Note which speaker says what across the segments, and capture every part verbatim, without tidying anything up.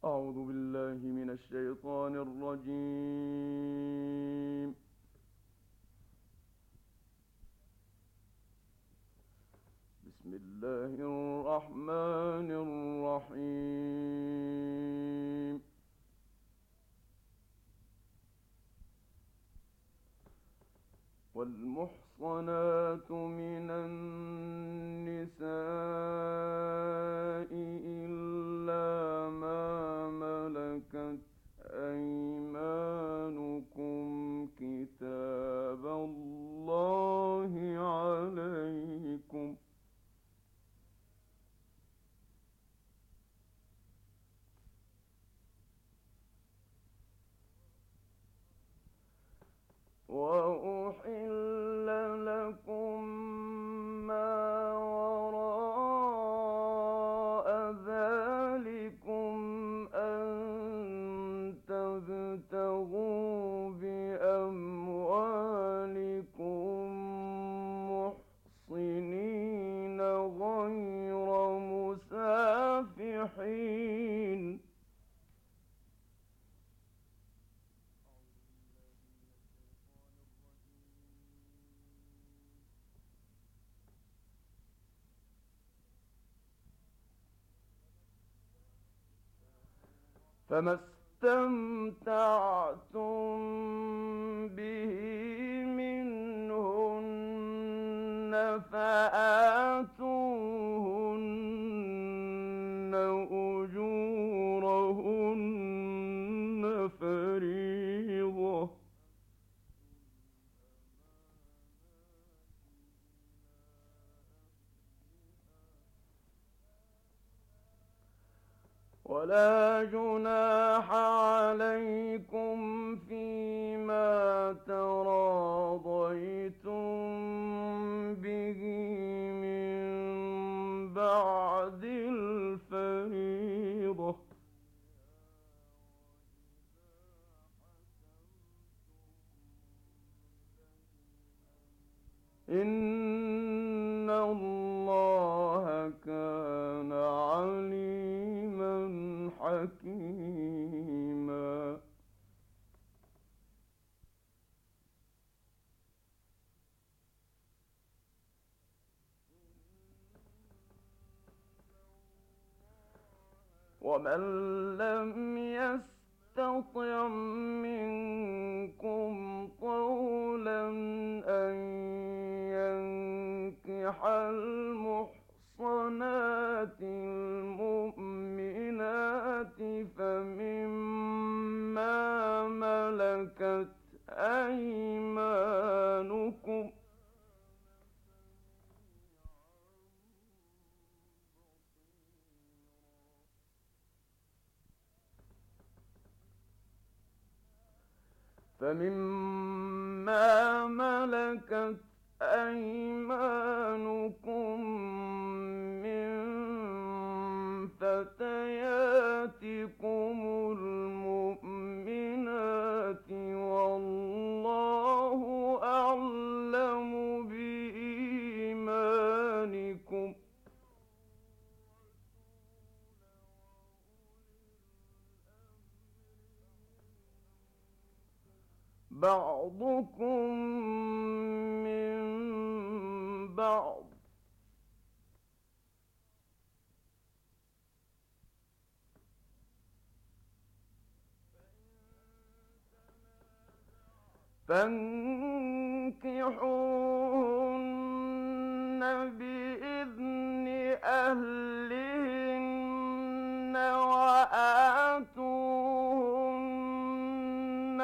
Speaker 1: أعوذ بالله من الشيطان الرجيم. بسم الله الرحمن الرحيم. والمحصنات من النساء إلا ما ملكت أيمانكم كتاب الله عليكم. وأحل لكم ما وراء ذلكم أن تبتغوا بأموالكم محصنين غير مسافحين. فما استمتعتم به منهن فآتوهن أجورهن فريضة. ولا جناح عليكم فيما تراضيتم به من بعد الفريضة. إن الله كان عليما حكيما. ومن لم يستطع منكم طولا أن ينكح المحصنات المؤمنات فمما ملكت أيمانكم فمما ملكت أيمانكم من فتياتكم المؤمنات والله أعلم بإيمانكم. بعضكم من بعض فانكحوهن بإذن أهلهن وآتوهن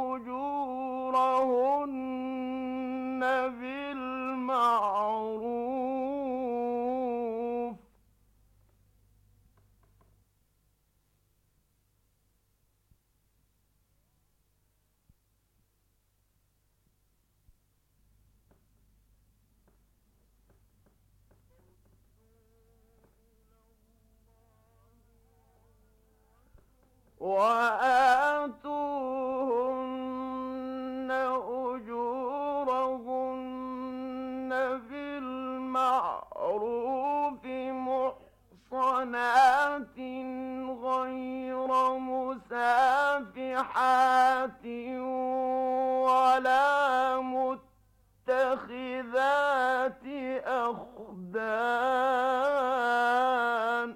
Speaker 1: أجورهن بالمعروف. وآتوهن أجورهن بالمعروف محصنات غير ناصحات ولا متخذات أخدان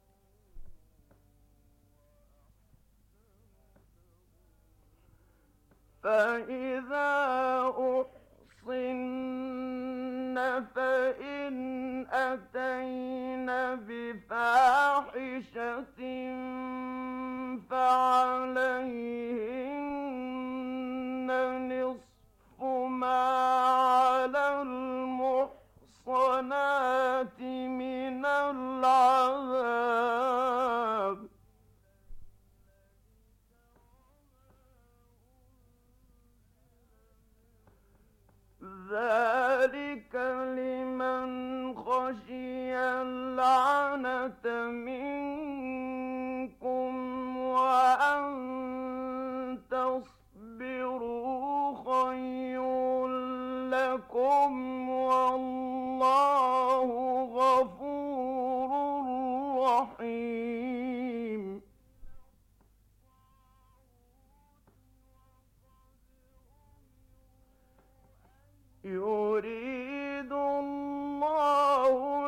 Speaker 1: فإذا أحصن فإن أتين بفاحشة فعليهن نصف ما على المحصنات من العذاب ذلك لمن خشي العنة منكم وأن تصبروا خير لكم والله غفور رحيم يريد الله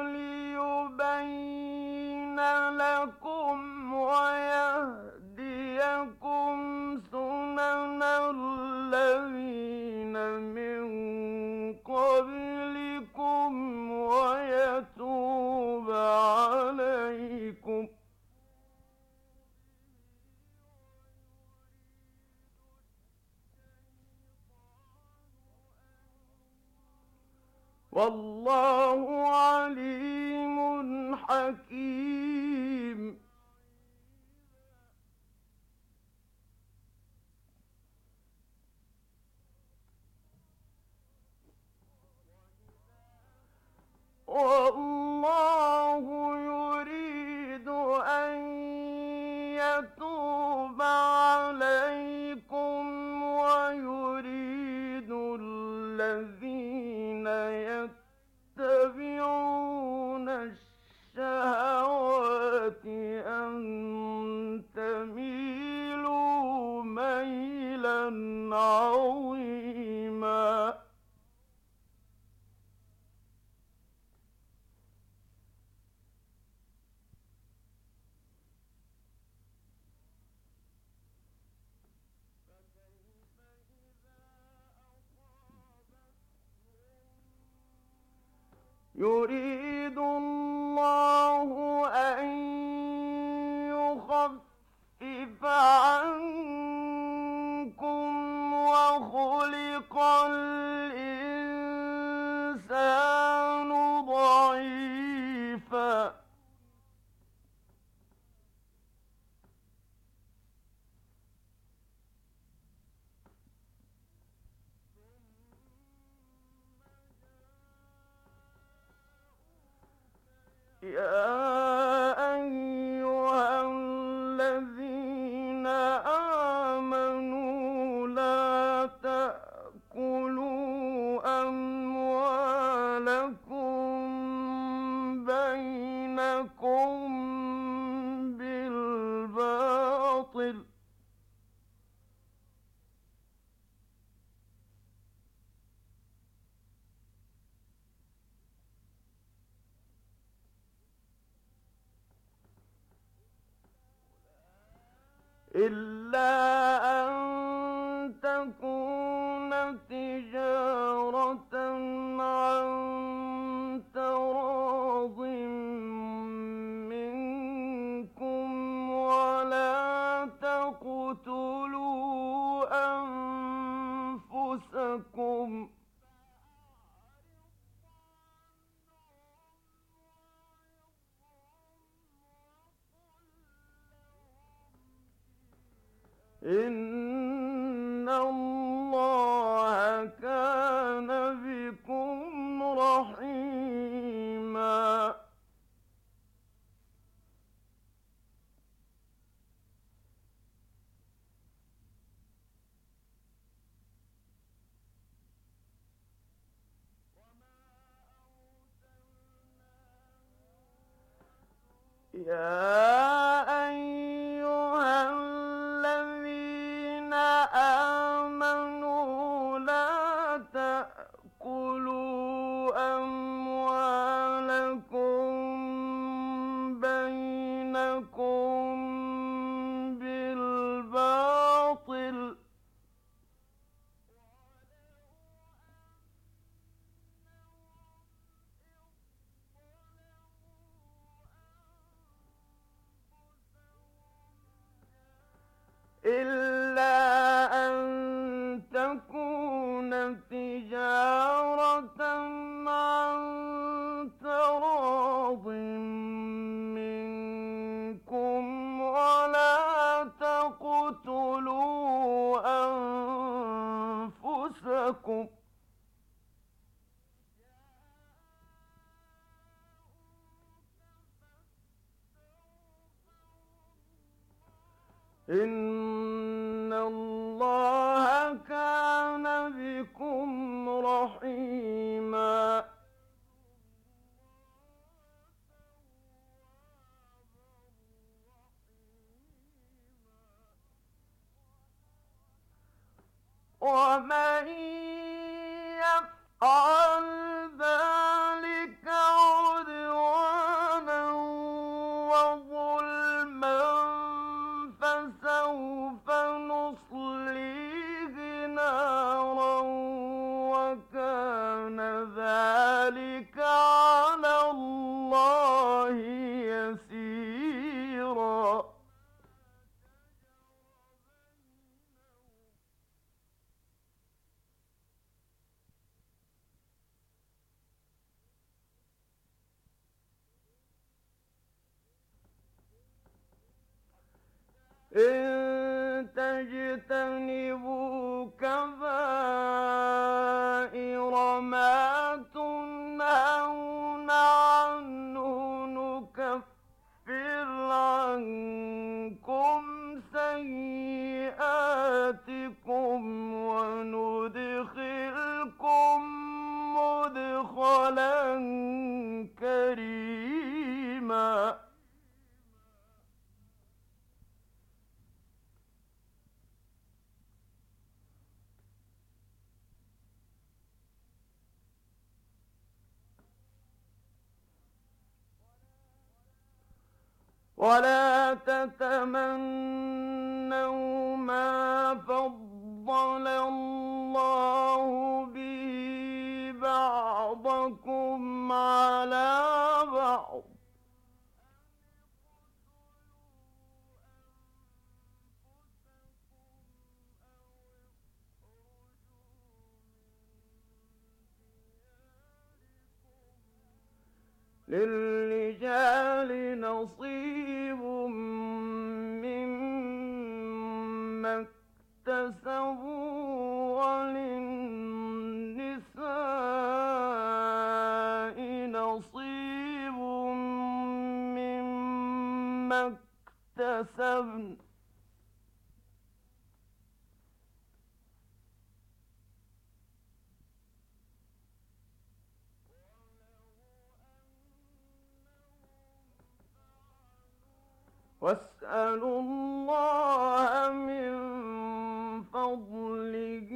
Speaker 1: ليبين لكم ويهديكم سنن الذين من قبلكم ويتوب عليكم والله عليم حكيم والله يريد أن يتوب عليكم ويريد الذين يتبعون الشهوات أن تميلوا ميلا عظيما يريد الله أن يخفف عنكم وخلق الإنسان ضعيفا يا أيها الذين آمنوا لا تأكلوا أموالكم بينكم بالباطل إلا أن تكون تجارة عن تراض منكم ولا تقتلوا أنفسكم إن الله كان بكم رحيما يا أيها الذين لكم إن الله كان بكم رحيما ومن يفعل ذلك عدوانا وظلما فسوف نصليه نارا وكان ذلك على الله يسيرا إن تجتنبوا كبائر ما تنهون عنه نكفر عنكم سيئاتكم وندخلكم مدخلا كريما ولا تتمنوا ما فضل الله به بعضكم على بعض للرجال نصيب مما اكتسبوا وللنساء نصيب مما اكتسبن واسألوا الله من فضله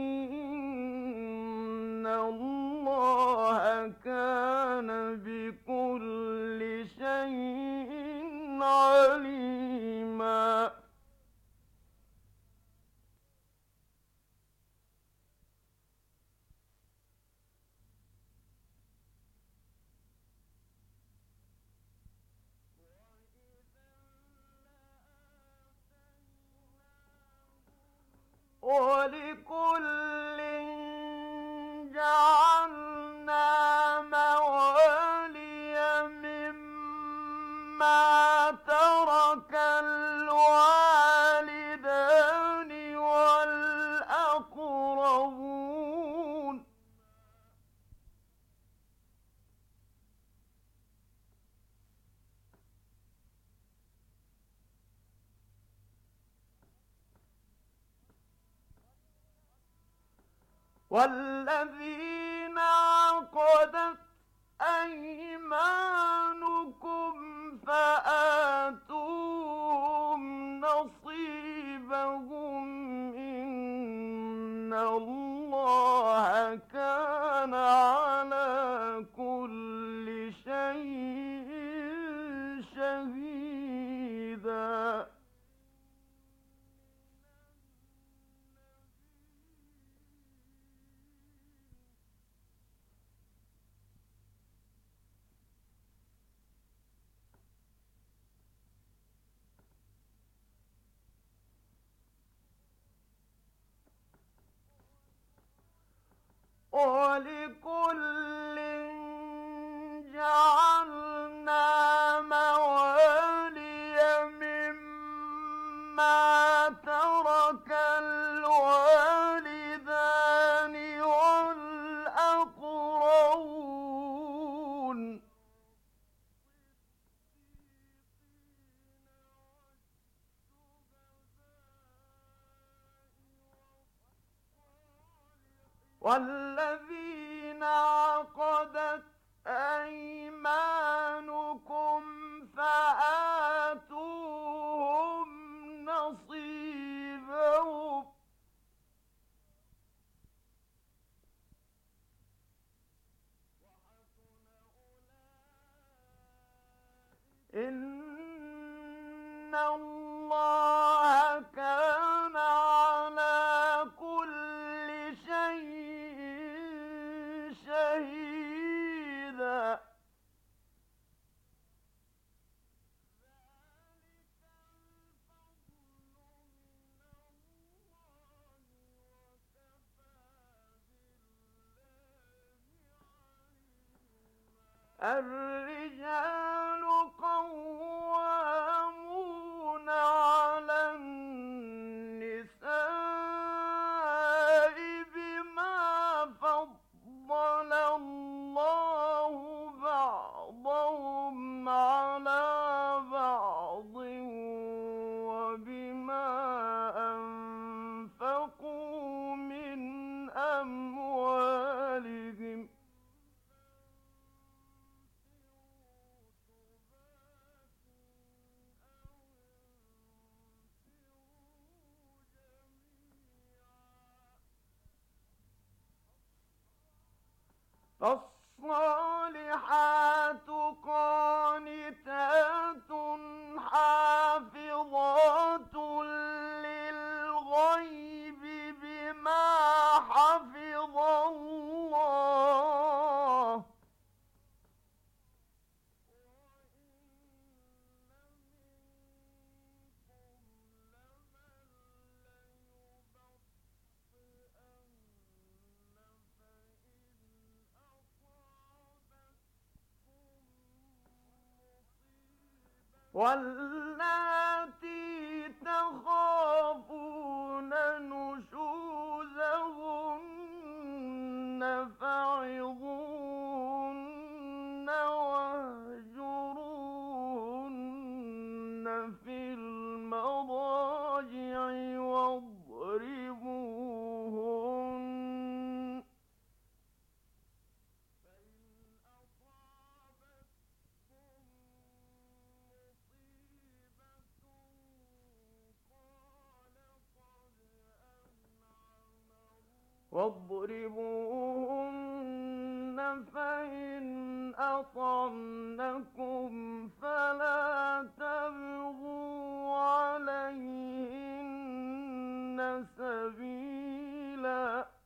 Speaker 1: إن الله كان بكل شيء عليما ولكل جعلنا موالي مما ترك الوالدان والأقربون والذين عقدت أيمانكم فآتوهم نصيبهم إن الله كان على كل شيء شهيدا ولكل جعلنا موالي مما ترك الوالدان والذين عقدت أيمانكم فآتوهم نصيبهم إن الله كان على كل شيء شهيدا الرجال قوامون على النساء بما فضل الله بعضهم على بعض وبما أنفقوا من أموالهم فالصالحات قانتات حافظات للغيب بما حفظ الله واللاتي تخافون نشوزهن فعظوهن واهجروهن في المضاجع واضربوهن واضربوهن فإن أطعنكم فلا تبغوا عليهن سبيلا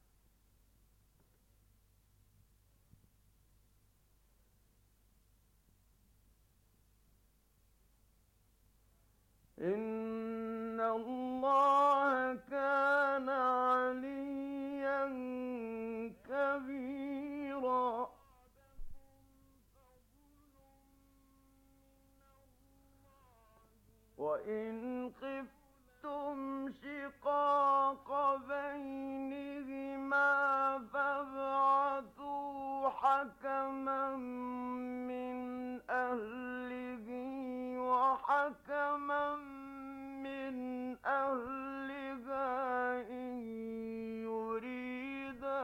Speaker 1: إن الله كان عليا كبيرا وإن خفتم شقاق بينهما فابعثوا حكما من أهله وحكما من أهلها إن يريدا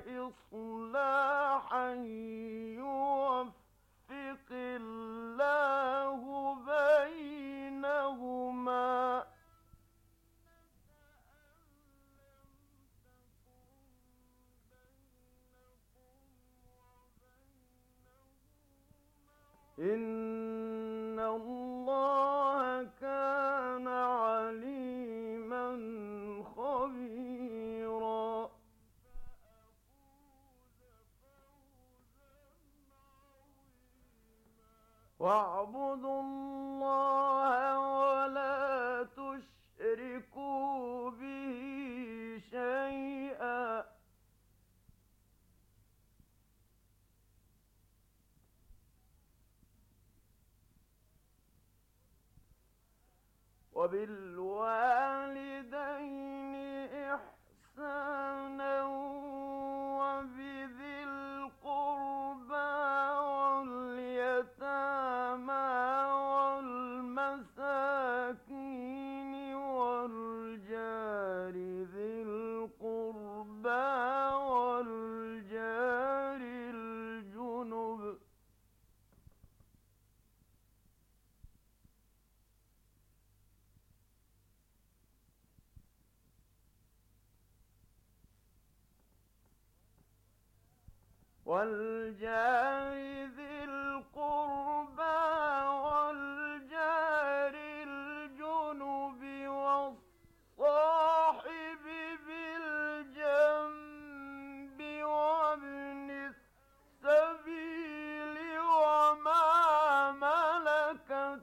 Speaker 1: إصلاحا يوفق الله بينهما إن الله كان عليما خبيرا واعبدوا الله ولا تشركوا به شيئا وبالوالدين إحسانا وبذي القربى واليتامى والمساكين والجار ذي القربى والجار ذي القربى والجار الجنب والصاحب بالجنب وابن السبيل وما ملكت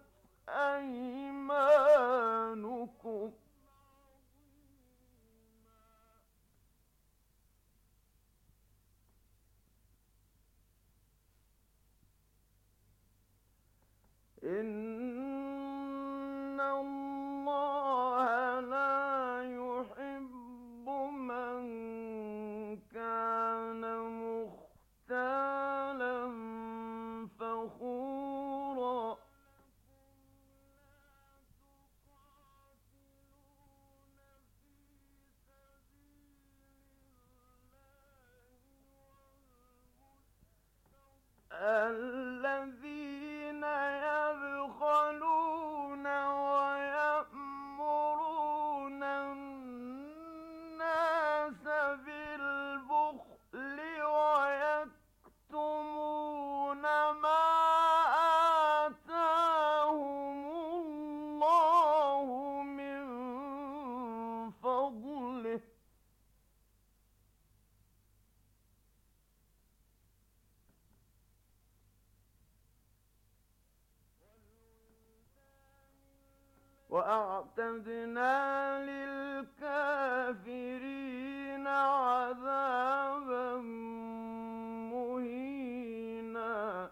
Speaker 1: أيمانكم إن الله لا يحب من كان مختالا فخورا الذين يبخلون ويأمرون الناس بالبخل ويكتمون ما آتاهم الله من فضله وأعتدنا للكافرين عذابا مهينا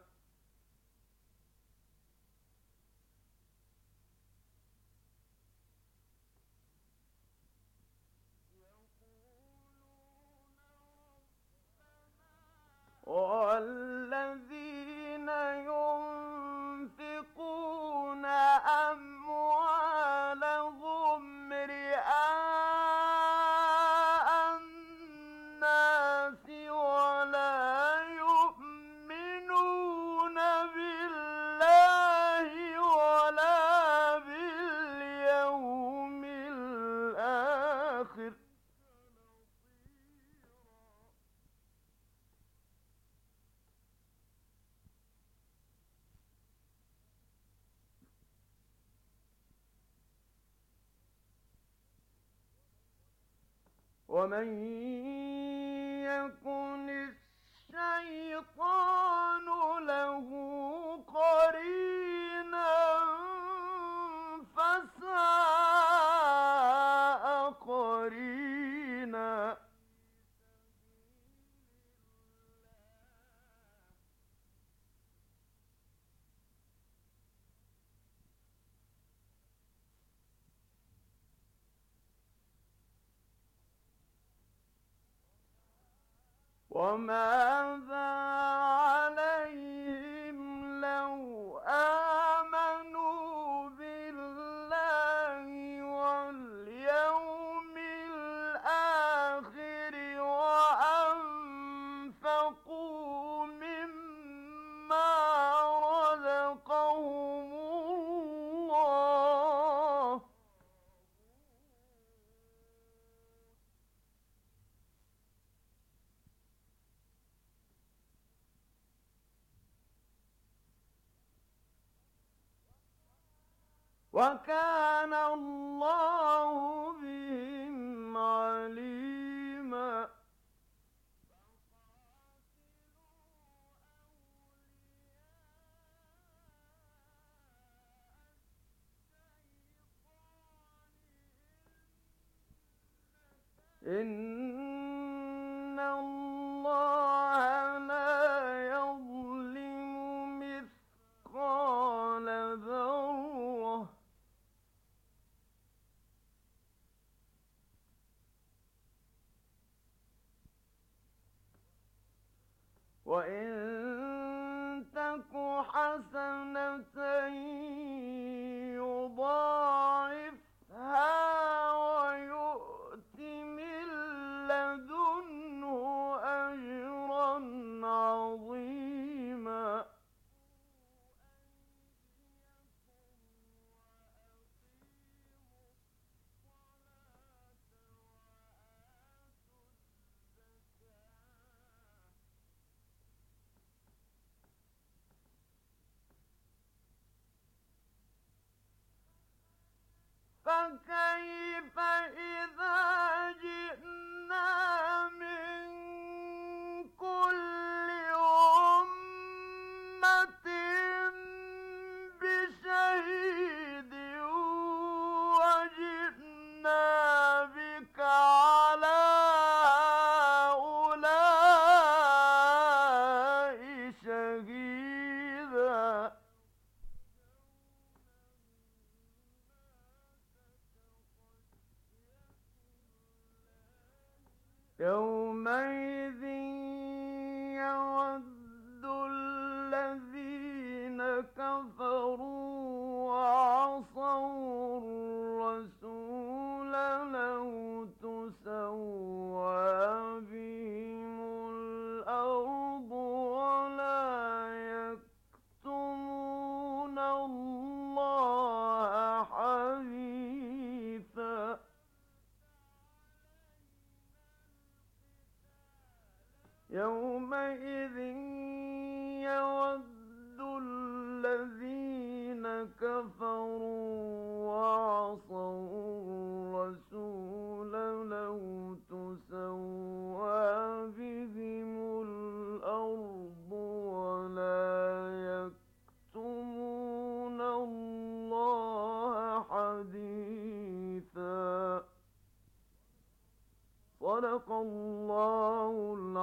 Speaker 1: والذين ينفقون أموالهم رئاء الناس ولا يؤمنون بالله ولا باليوم الآخر ومن يكن الشيطان له قرينا فساء قرينا وماذا عليهم لو آمنوا بالله واليوم الآخر وأنفقوا مما رزقهم الله وكان الله بهم عليما إن الله لا يظلم مثقال ذرة وإن تك حسنة يضاعفها ويؤت من لدنه أجرا عظيما فكيف إذا جئنا من كل أمة بشهيد وجئنا بك على هؤلاء شهيدا يومئذ يود الذين كفروا وعصوا الرسول لو تسوى بهم الأرض ولا يكتمون الله حديثا يومئذ يود الذين كفروا وعصوا الرسول لو تسوى بهم الأرض ولا يكتمون الله حديثا صدق الله العظيم.